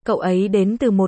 Cậu ấy đến từ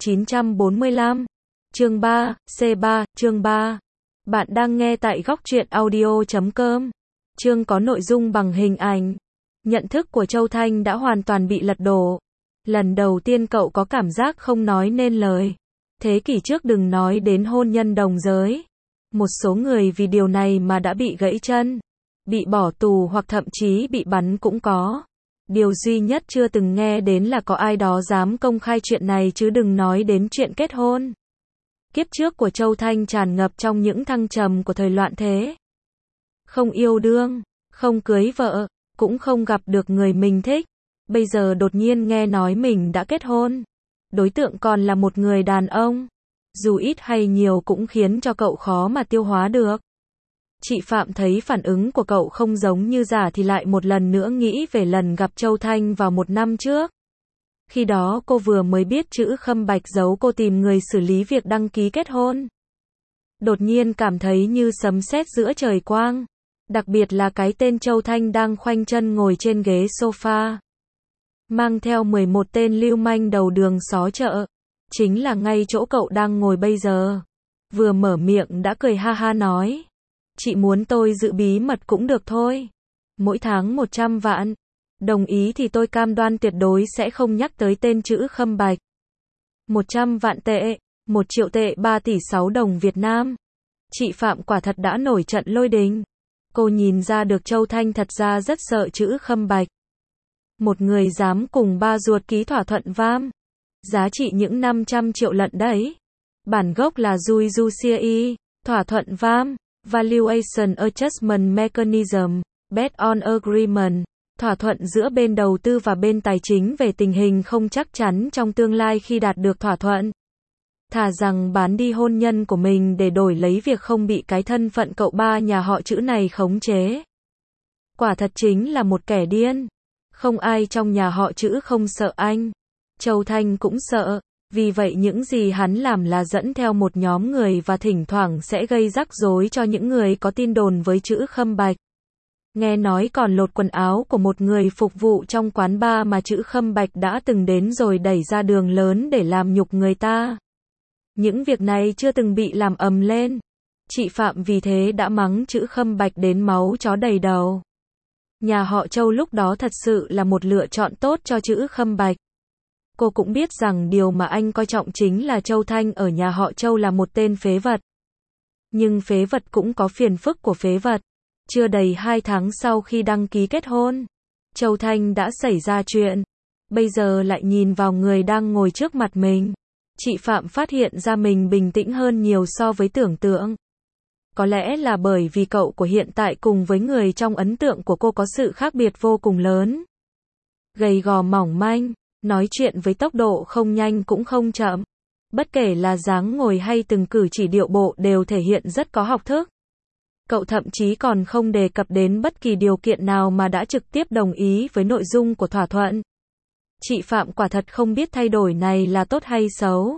1945. Chương 3, C3, chương 3. Bạn đang nghe tại góc truyện audio.com. Chương có nội dung bằng hình ảnh. Nhận thức của Châu Thanh đã hoàn toàn bị lật đổ. Lần đầu tiên cậu có cảm giác không nói nên lời. Thế kỷ trước đừng nói đến hôn nhân đồng giới. Một số người vì điều này mà đã bị gãy chân, bị bỏ tù hoặc thậm chí bị bắn cũng có. Điều duy nhất chưa từng nghe đến là có ai đó dám công khai chuyện này chứ đừng nói đến chuyện kết hôn. Kiếp trước của Châu Thanh tràn ngập trong những thăng trầm của thời loạn thế. Không yêu đương, không cưới vợ, cũng không gặp được người mình thích. Bây giờ đột nhiên nghe nói mình đã kết hôn. Đối tượng còn là một người đàn ông. Dù ít hay nhiều cũng khiến cho cậu khó mà tiêu hóa được. Chị Phạm thấy phản ứng của cậu không giống như giả thì lại một lần nữa nghĩ về lần gặp Châu Thanh vào 1 năm trước. Khi đó cô vừa mới biết chữ Khâm Bạch giấu cô tìm người xử lý việc đăng ký kết hôn. Đột nhiên cảm thấy như sấm sét giữa trời quang. Đặc biệt là cái tên Châu Thanh đang khoanh chân ngồi trên ghế sofa. Mang theo 11 tên lưu manh đầu đường xó chợ. Chính là ngay chỗ cậu đang ngồi bây giờ. Vừa mở miệng đã cười ha ha nói. Chị muốn tôi giữ bí mật cũng được thôi. Mỗi tháng 100 vạn. Đồng ý thì tôi cam đoan tuyệt đối sẽ không nhắc tới tên chữ Khâm Bạch. 100 vạn tệ, 1 triệu tệ 3 tỷ 6 đồng Việt Nam. Chị Phạm quả thật đã nổi trận lôi đình. Cô nhìn ra được Châu Thanh thật ra rất sợ chữ Khâm Bạch. Một người dám cùng ba ruột ký thỏa thuận vam. Giá trị những 500 triệu lận đấy. Bản gốc là Fiduciary, thỏa thuận vam, Valuation Adjustment Mechanism, Bet on Agreement, thỏa thuận giữa bên đầu tư và bên tài chính về tình hình không chắc chắn trong tương lai khi đạt được thỏa thuận. Thà rằng bán đi hôn nhân của mình để đổi lấy việc không bị cái thân phận cậu ba nhà họ chữ này khống chế. Quả thật chính là một kẻ điên. Không ai trong nhà họ chữ không sợ anh. Châu Thanh cũng sợ. Vì vậy những gì hắn làm là dẫn theo một nhóm người và thỉnh thoảng sẽ gây rắc rối cho những người có tin đồn với chữ Khâm Bạch. Nghe nói còn lột quần áo của một người phục vụ trong quán bar mà chữ Khâm Bạch đã từng đến rồi đẩy ra đường lớn để làm nhục người ta. Những việc này chưa từng bị làm ầm lên. Chị Phạm vì thế đã mắng chữ Khâm Bạch đến máu chó đầy đầu. Nhà họ Châu lúc đó thật sự là một lựa chọn tốt cho chữ Khâm Bạch. Cô cũng biết rằng điều mà anh coi trọng chính là Châu Thanh ở nhà họ Châu là một tên phế vật. Nhưng phế vật cũng có phiền phức của phế vật. Chưa đầy 2 tháng sau khi đăng ký kết hôn, Châu Thanh đã xảy ra chuyện. Bây giờ lại nhìn vào người đang ngồi trước mặt mình. Chị Phạm phát hiện ra mình bình tĩnh hơn nhiều so với tưởng tượng. Có lẽ là bởi vì cậu của hiện tại cùng với người trong ấn tượng của cô có sự khác biệt vô cùng lớn. Gầy gò mỏng manh, nói chuyện với tốc độ không nhanh cũng không chậm. Bất kể là dáng ngồi hay từng cử chỉ điệu bộ đều thể hiện rất có học thức. Cậu thậm chí còn không đề cập đến bất kỳ điều kiện nào mà đã trực tiếp đồng ý với nội dung của thỏa thuận. Chị Phạm quả thật không biết thay đổi này là tốt hay xấu.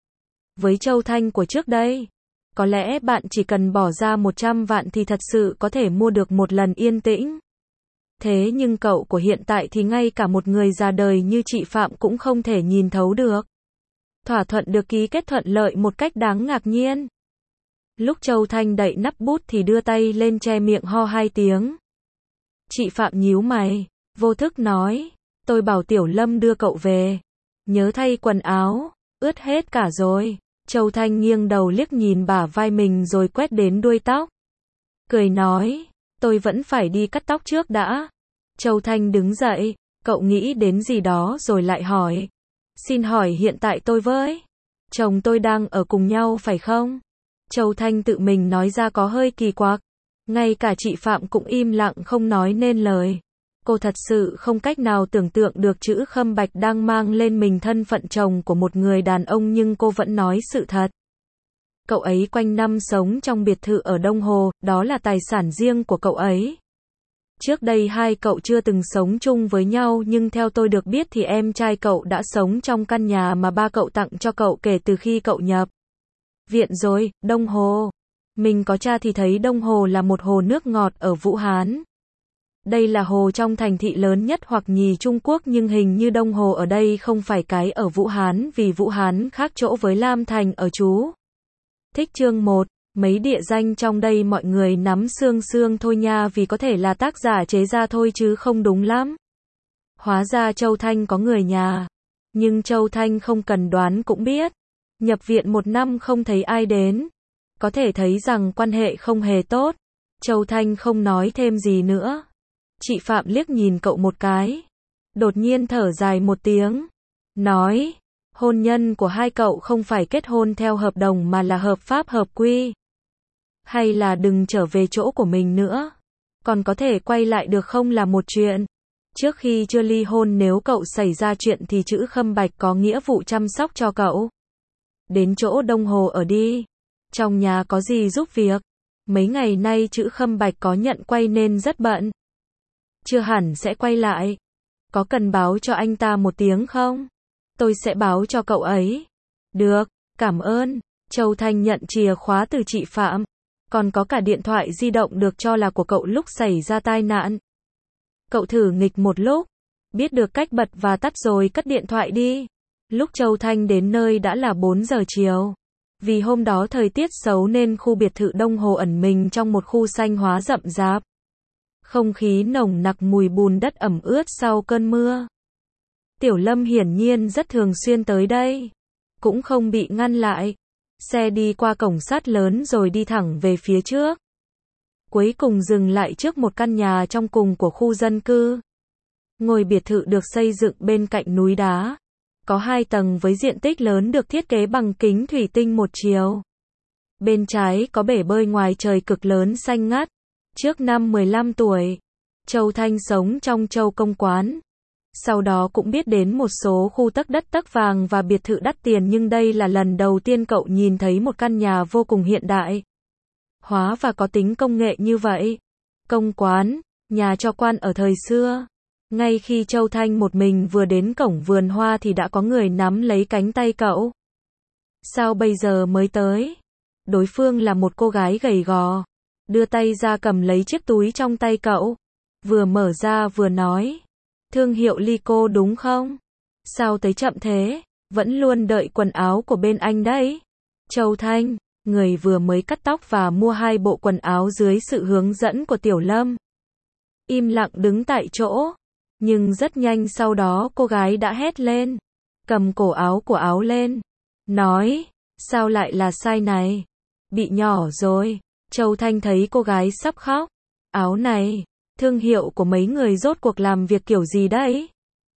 Với Châu Thanh của trước đây, có lẽ bạn chỉ cần bỏ ra 100 vạn thì thật sự có thể mua được một lần yên tĩnh. Thế nhưng cậu của hiện tại thì ngay cả một người già đời như chị Phạm cũng không thể nhìn thấu được. Thỏa thuận được ký kết thuận lợi một cách đáng ngạc nhiên. Lúc Châu Thanh đậy nắp bút thì đưa tay lên che miệng ho 2 tiếng. Chị Phạm nhíu mày, vô thức nói, tôi bảo Tiểu Lâm đưa cậu về. Nhớ thay quần áo, ướt hết cả rồi. Châu Thanh nghiêng đầu liếc nhìn bả vai mình rồi quét đến đuôi tóc. Cười nói, tôi vẫn phải đi cắt tóc trước đã. Châu Thanh đứng dậy, cậu nghĩ đến gì đó rồi lại hỏi. Xin hỏi hiện tại tôi với chồng tôi đang ở cùng nhau phải không? Châu Thanh tự mình nói ra có hơi kỳ quặc. Ngay cả chị Phạm cũng im lặng không nói nên lời. Cô thật sự không cách nào tưởng tượng được chữ Khâm Bạch đang mang lên mình thân phận chồng của một người đàn ông nhưng cô vẫn nói sự thật. Cậu ấy quanh năm sống trong biệt thự ở Đông Hồ, đó là tài sản riêng của cậu ấy. Trước đây hai cậu chưa từng sống chung với nhau nhưng theo tôi được biết thì em trai cậu đã sống trong căn nhà mà ba cậu tặng cho cậu kể từ khi cậu nhập viện rồi. Đông Hồ. Mình có tra thì thấy Đông Hồ là một hồ nước ngọt ở Vũ Hán. Đây là hồ trong thành thị lớn nhất hoặc nhì Trung Quốc nhưng hình như Đông Hồ ở đây không phải cái ở Vũ Hán vì Vũ Hán khác chỗ với Lam Thành ở chú. Thích chương 1. Mấy địa danh trong đây mọi người nắm xương xương thôi nha vì có thể là tác giả chế ra thôi chứ không đúng lắm. Hóa ra Châu Thanh có người nhà. Nhưng Châu Thanh không cần đoán cũng biết. Nhập viện 1 năm không thấy ai đến. Có thể thấy rằng quan hệ không hề tốt. Châu Thanh không nói thêm gì nữa. Chị Phạm liếc nhìn cậu một cái. Đột nhiên thở dài một tiếng. Nói, hôn nhân của hai cậu không phải kết hôn theo hợp đồng mà là hợp pháp hợp quy. Hay là đừng trở về chỗ của mình nữa. Còn có thể quay lại được không là một chuyện. Trước khi chưa ly hôn nếu cậu xảy ra chuyện thì chữ Khâm Bạch có nghĩa vụ chăm sóc cho cậu. Đến chỗ Đông Hồ ở đi. Trong nhà có gì giúp việc. Mấy ngày nay chữ Khâm Bạch có nhận quay nên rất bận. Chưa hẳn sẽ quay lại. Có cần báo cho anh ta một tiếng không? Tôi sẽ báo cho cậu ấy. Được, cảm ơn. Châu Thanh nhận chìa khóa từ chị Phạm. Còn có cả điện thoại di động được cho là của cậu lúc xảy ra tai nạn. Cậu thử nghịch một lúc. Biết được cách bật và tắt rồi cất điện thoại đi. Lúc Châu Thanh đến nơi đã là 4 giờ chiều. Vì hôm đó thời tiết xấu nên khu biệt thự Đông Hồ ẩn mình trong một khu xanh hóa rậm rạp. Không khí nồng nặc mùi bùn đất ẩm ướt sau cơn mưa. Tiểu Lâm hiển nhiên rất thường xuyên tới đây. Cũng không bị ngăn lại. Xe đi qua cổng sắt lớn rồi đi thẳng về phía trước. Cuối cùng dừng lại trước một căn nhà trong cùng của khu dân cư. Ngôi biệt thự được xây dựng bên cạnh núi đá. Có 2 tầng với diện tích lớn được thiết kế bằng kính thủy tinh một chiều. Bên trái có bể bơi ngoài trời cực lớn xanh ngắt. Trước năm 15 tuổi, Châu Thanh sống trong Châu Công Quán. Sau đó cũng biết đến một số khu tấc đất tấc vàng và biệt thự đắt tiền nhưng đây là lần đầu tiên cậu nhìn thấy một căn nhà vô cùng hiện đại. Hóa và có tính công nghệ như vậy. Công quán, nhà cho quan ở thời xưa. Ngay khi Châu Thanh một mình vừa đến cổng vườn hoa thì đã có người nắm lấy cánh tay cậu. Sao bây giờ mới tới? Đối phương là một cô gái gầy gò. Đưa tay ra cầm lấy chiếc túi trong tay cậu. Vừa mở ra vừa nói. Thương hiệu Lyco đúng không? Sao tới chậm thế? Vẫn luôn đợi quần áo của bên anh đấy. Châu Thanh, người vừa mới cắt tóc và mua 2 bộ quần áo dưới sự hướng dẫn của Tiểu Lâm. Im lặng đứng tại chỗ. Nhưng rất nhanh sau đó cô gái đã hét lên. Cầm cổ áo của áo lên. Nói, sao lại là size này? Bị nhỏ rồi. Châu Thanh thấy cô gái sắp khóc. Áo này, thương hiệu của mấy người rốt cuộc làm việc kiểu gì đấy?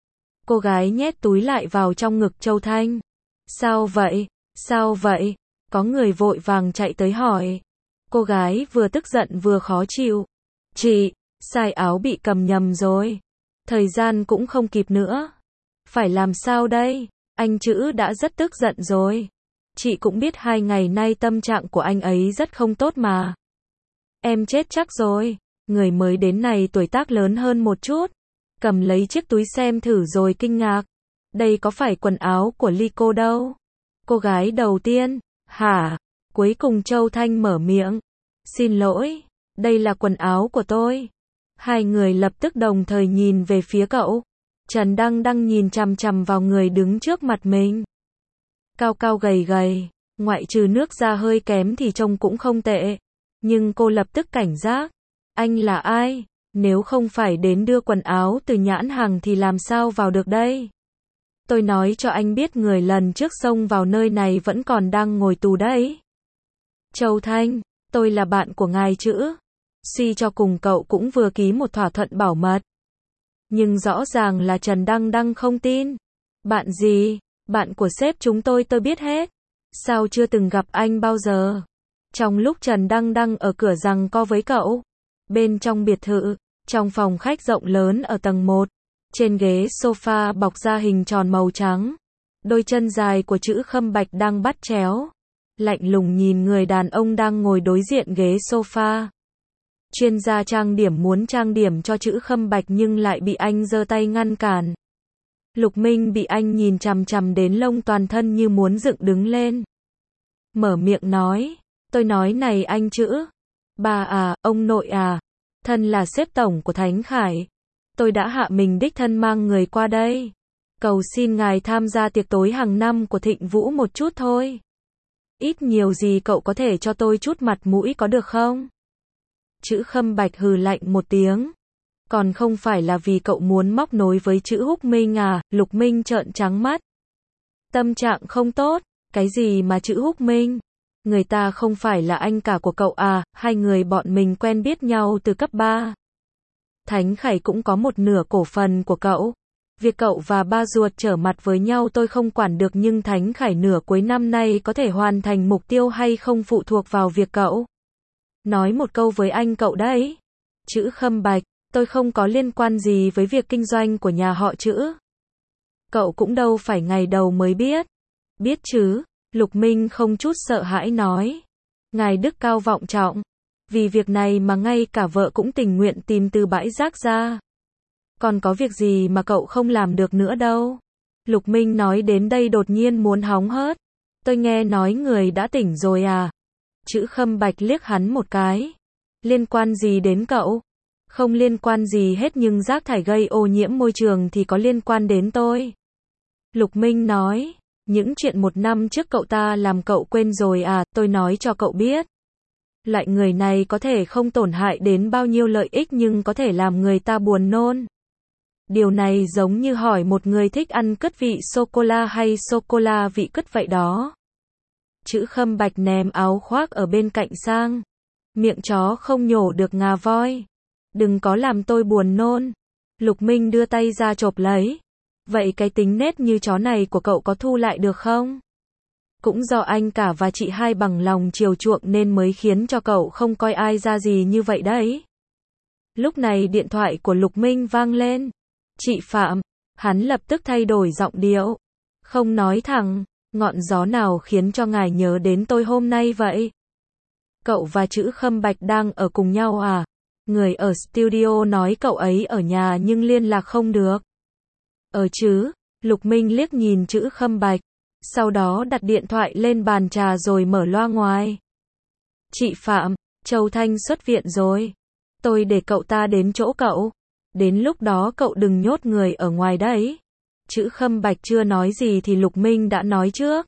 Cô gái nhét túi lại vào trong ngực Châu Thanh. Sao vậy? Sao vậy? Có người vội vàng chạy tới hỏi. Cô gái vừa tức giận vừa khó chịu. Chị, size áo bị cầm nhầm rồi. Thời gian cũng không kịp nữa. Phải làm sao đây? Anh chữ đã rất tức giận rồi. Chị cũng biết 2 ngày nay tâm trạng của anh ấy rất không tốt mà. Em chết chắc rồi. Người mới đến này tuổi tác lớn hơn một chút. Cầm lấy chiếc túi xem thử rồi kinh ngạc. Đây có phải quần áo của Lyco đâu. Cô gái đầu tiên. Hả? Cuối cùng Châu Thanh mở miệng. Xin lỗi. Đây là quần áo của tôi. 2 người lập tức đồng thời nhìn về phía cậu. Trần Đăng Đăng nhìn chằm chằm vào người đứng trước mặt mình. Cao cao gầy gầy. Ngoại trừ nước da hơi kém thì trông cũng không tệ. Nhưng cô lập tức cảnh giác. Anh là ai? Nếu không phải đến đưa quần áo từ nhãn hàng thì làm sao vào được đây? Tôi nói cho anh biết người lần trước xông vào nơi này vẫn còn đang ngồi tù đấy. Châu Thanh, tôi là bạn của ngài chữ. Suy cho cùng cậu cũng vừa ký một thỏa thuận bảo mật. Nhưng rõ ràng là Trần Đăng Đăng không tin. Bạn gì? Bạn của sếp chúng tôi biết hết. Sao chưa từng gặp anh bao giờ? Trong lúc Trần Đăng Đăng ở cửa giằng co với cậu. Bên trong biệt thự, trong phòng khách rộng lớn ở tầng 1. Trên ghế sofa bọc da hình tròn màu trắng. Đôi chân dài của chữ Khâm Bạch đang bắt chéo. Lạnh lùng nhìn người đàn ông đang ngồi đối diện ghế sofa. Chuyên gia trang điểm muốn trang điểm cho chữ Khâm Bạch nhưng lại bị anh giơ tay ngăn cản. Lục Minh bị anh nhìn chằm chằm đến lông toàn thân như muốn dựng đứng lên. Mở miệng nói. Tôi nói này anh chữ. Bà à, ông nội à. Thân là sếp tổng của Thánh Khải. Tôi đã hạ mình đích thân mang người qua đây. Cầu xin ngài tham gia tiệc tối hàng năm của Thịnh Vũ một chút thôi. Ít nhiều gì cậu có thể cho tôi chút mặt mũi có được không? Chữ Khâm Bạch hừ lạnh một tiếng. Còn không phải là vì cậu muốn móc nối với chữ Húc Minh à? Lục Minh trợn trắng mắt. Tâm trạng không tốt. Cái gì mà chữ Húc Minh? Người ta không phải là anh cả của cậu à? Hai người bọn mình quen biết nhau từ cấp 3. Thánh Khải cũng có một nửa cổ phần của cậu. Việc cậu và ba ruột trở mặt với nhau tôi không quản được, nhưng Thánh Khải nửa cuối năm nay có thể hoàn thành mục tiêu hay không phụ thuộc vào việc cậu. Nói một câu với anh cậu đấy. Chữ Khâm Bạch, tôi không có liên quan gì với việc kinh doanh của nhà họ Chữ. Cậu cũng đâu phải ngày đầu mới biết. Biết chứ, Lục Minh không chút sợ hãi nói. Ngài đức cao vọng trọng. Vì việc này mà ngay cả vợ cũng tình nguyện tìm từ bãi rác ra. Còn có việc gì mà cậu không làm được nữa đâu. Lục Minh nói đến đây đột nhiên muốn hóng hớt. Tôi nghe nói người đã tỉnh rồi à? Chữ Khâm Bạch liếc hắn một cái. Liên quan gì đến cậu? Không liên quan gì hết, nhưng rác thải gây ô nhiễm môi trường thì có liên quan đến tôi. Lục Minh nói. Những chuyện một năm trước cậu ta làm cậu quên rồi à? Tôi nói cho cậu biết. Loại người này có thể không tổn hại đến bao nhiêu lợi ích nhưng có thể làm người ta buồn nôn. Điều này giống như hỏi một người thích ăn cứt vị sô-cô-la hay sô-cô-la vị cứt vậy đó. Chữ Khâm Bạch ném áo khoác ở bên cạnh sang. Miệng chó không nhổ được ngà voi. Đừng có làm tôi buồn nôn. Lục Minh đưa tay ra chộp lấy. Vậy cái tính nết như chó này của cậu có thu lại được không? Cũng do anh cả và chị hai bằng lòng chiều chuộng nên mới khiến cho cậu không coi ai ra gì như vậy đấy. Lúc này điện thoại của Lục Minh vang lên. Chị Phạm. Hắn lập tức thay đổi giọng điệu. Không nói thẳng. Ngọn gió nào khiến cho ngài nhớ đến tôi hôm nay vậy? Cậu và chữ Khâm Bạch đang ở cùng nhau à? Người ở studio nói cậu ấy ở nhà nhưng liên lạc không được. Chứ. Lục Minh liếc nhìn chữ Khâm Bạch. Sau đó đặt điện thoại lên bàn trà rồi mở loa ngoài. Chị Phạm, Châu Thanh xuất viện rồi. Tôi để cậu ta đến chỗ cậu. Đến lúc đó cậu đừng nhốt người ở ngoài đấy. Chữ Khâm Bạch chưa nói gì thì Lục Minh đã nói trước.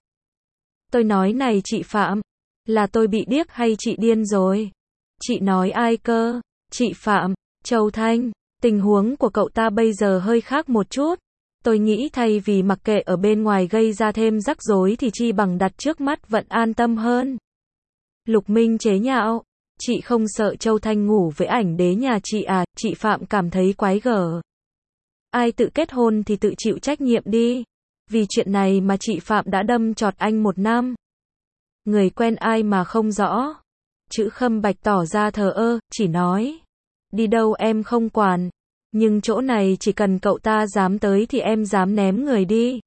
Tôi nói này chị Phạm, là tôi bị điếc hay chị điên rồi? Chị nói ai cơ? Chị Phạm, Châu Thanh, tình huống của cậu ta bây giờ hơi khác một chút. Tôi nghĩ thay vì mặc kệ ở bên ngoài gây ra thêm rắc rối thì chi bằng đặt trước mắt vẫn an tâm hơn. Lục Minh chế nhạo. Chị không sợ Châu Thanh ngủ với ảnh đế nhà chị à? Chị Phạm cảm thấy quái gở. Ai tự kết hôn thì tự chịu trách nhiệm đi. Vì chuyện này mà chị Phạm đã đâm chọt anh 1 năm. Người quen ai mà không rõ. Chữ Khâm Bạch tỏ ra thờ ơ, chỉ nói. Đi đâu em không quản. Nhưng chỗ này chỉ cần cậu ta dám tới thì em dám ném người đi.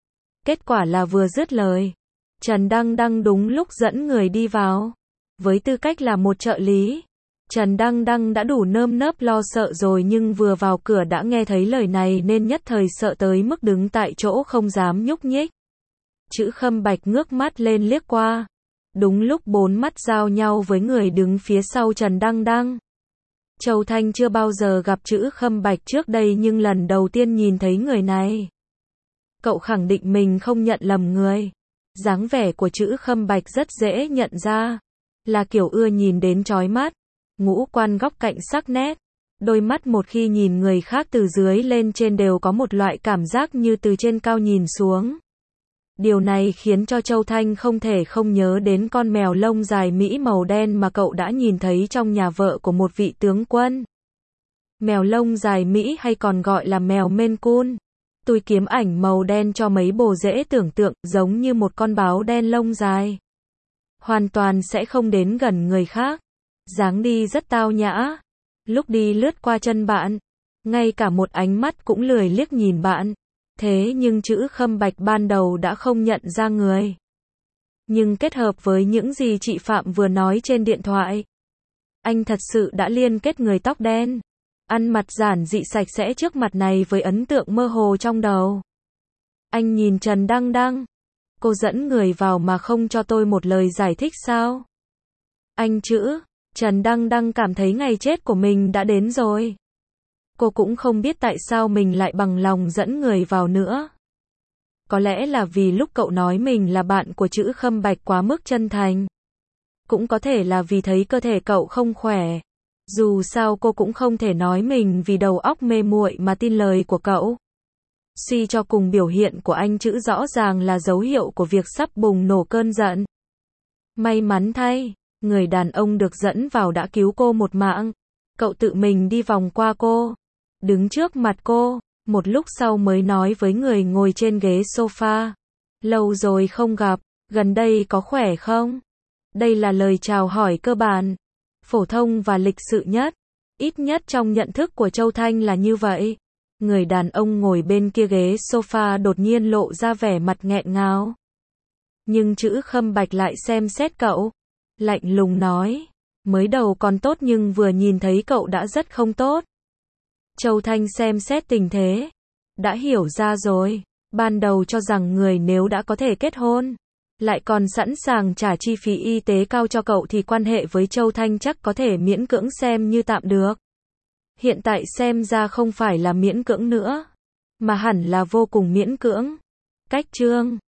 Kết quả là vừa dứt lời. Trần Đăng Đăng đúng lúc dẫn người đi vào. Với tư cách là một trợ lý, Trần Đăng Đăng đã đủ nơm nớp lo sợ rồi, nhưng vừa vào cửa đã nghe thấy lời này nên nhất thời sợ tới mức đứng tại chỗ không dám nhúc nhích. Chữ Khâm Bạch ngước mắt lên liếc qua. Đúng lúc 4 mắt giao nhau với người đứng phía sau Trần Đăng Đăng. Châu Thanh chưa bao giờ gặp chữ Khâm Bạch trước đây nhưng lần đầu tiên nhìn thấy người này. Cậu khẳng định mình không nhận lầm người. Dáng vẻ của chữ Khâm Bạch rất dễ nhận ra. Là kiểu ưa nhìn đến chói mắt. Ngũ quan góc cạnh sắc nét. Đôi mắt một khi nhìn người khác từ dưới lên trên đều có một loại cảm giác như từ trên cao nhìn xuống. Điều này khiến cho Châu Thanh không thể không nhớ đến con mèo lông dài Mỹ màu đen mà cậu đã nhìn thấy trong nhà vợ của một vị tướng quân. Mèo lông dài Mỹ hay còn gọi là mèo Maine Coon. Tôi kiếm ảnh màu đen cho mấy bồ dễ tưởng tượng, giống như một con báo đen lông dài. Hoàn toàn sẽ không đến gần người khác. Dáng đi rất tao nhã. Lúc đi lướt qua chân bạn, ngay cả một ánh mắt cũng lười liếc nhìn bạn. Thế nhưng chữ Khâm Bạch ban đầu đã không nhận ra người. Nhưng kết hợp với những gì chị Phạm vừa nói trên điện thoại, anh thật sự đã liên kết người tóc đen, ăn mặc giản dị sạch sẽ trước mặt này với ấn tượng mơ hồ trong đầu. Anh nhìn Trần Đăng Đăng. Cô dẫn người vào mà không cho tôi một lời giải thích sao? Anh chữ, Trần Đăng Đăng cảm thấy ngày chết của mình đã đến rồi. Cô cũng không biết tại sao mình lại bằng lòng dẫn người vào nữa. Có lẽ là vì lúc cậu nói mình là bạn của Trữ Khâm Bạch quá mức chân thành. Cũng có thể là vì thấy cơ thể cậu không khỏe. Dù sao cô cũng không thể nói mình vì đầu óc mê muội mà tin lời của cậu. Suy cho cùng biểu hiện của anh Trữ rõ ràng là dấu hiệu của việc sắp bùng nổ cơn giận. May mắn thay, người đàn ông được dẫn vào đã cứu cô một mạng. Cậu tự mình đi vòng qua cô, đứng trước mặt cô, một lúc sau mới nói với người ngồi trên ghế sofa. Lâu rồi không gặp, gần đây có khỏe không? Đây là lời chào hỏi cơ bản, phổ thông và lịch sự nhất. Ít nhất trong nhận thức của Châu Thanh là như vậy. Người đàn ông ngồi bên kia ghế sofa đột nhiên lộ ra vẻ mặt nghẹn ngào. Nhưng Trữ Khâm Bạch lại xem xét cậu, lạnh lùng nói, mới đầu còn tốt nhưng vừa nhìn thấy cậu đã rất không tốt. Châu Thanh xem xét tình thế, đã hiểu ra rồi, ban đầu cho rằng người nếu đã có thể kết hôn, lại còn sẵn sàng trả chi phí y tế cao cho cậu thì quan hệ với Châu Thanh chắc có thể miễn cưỡng xem như tạm được. Hiện tại xem ra không phải là miễn cưỡng nữa, mà hẳn là vô cùng miễn cưỡng. Cách chương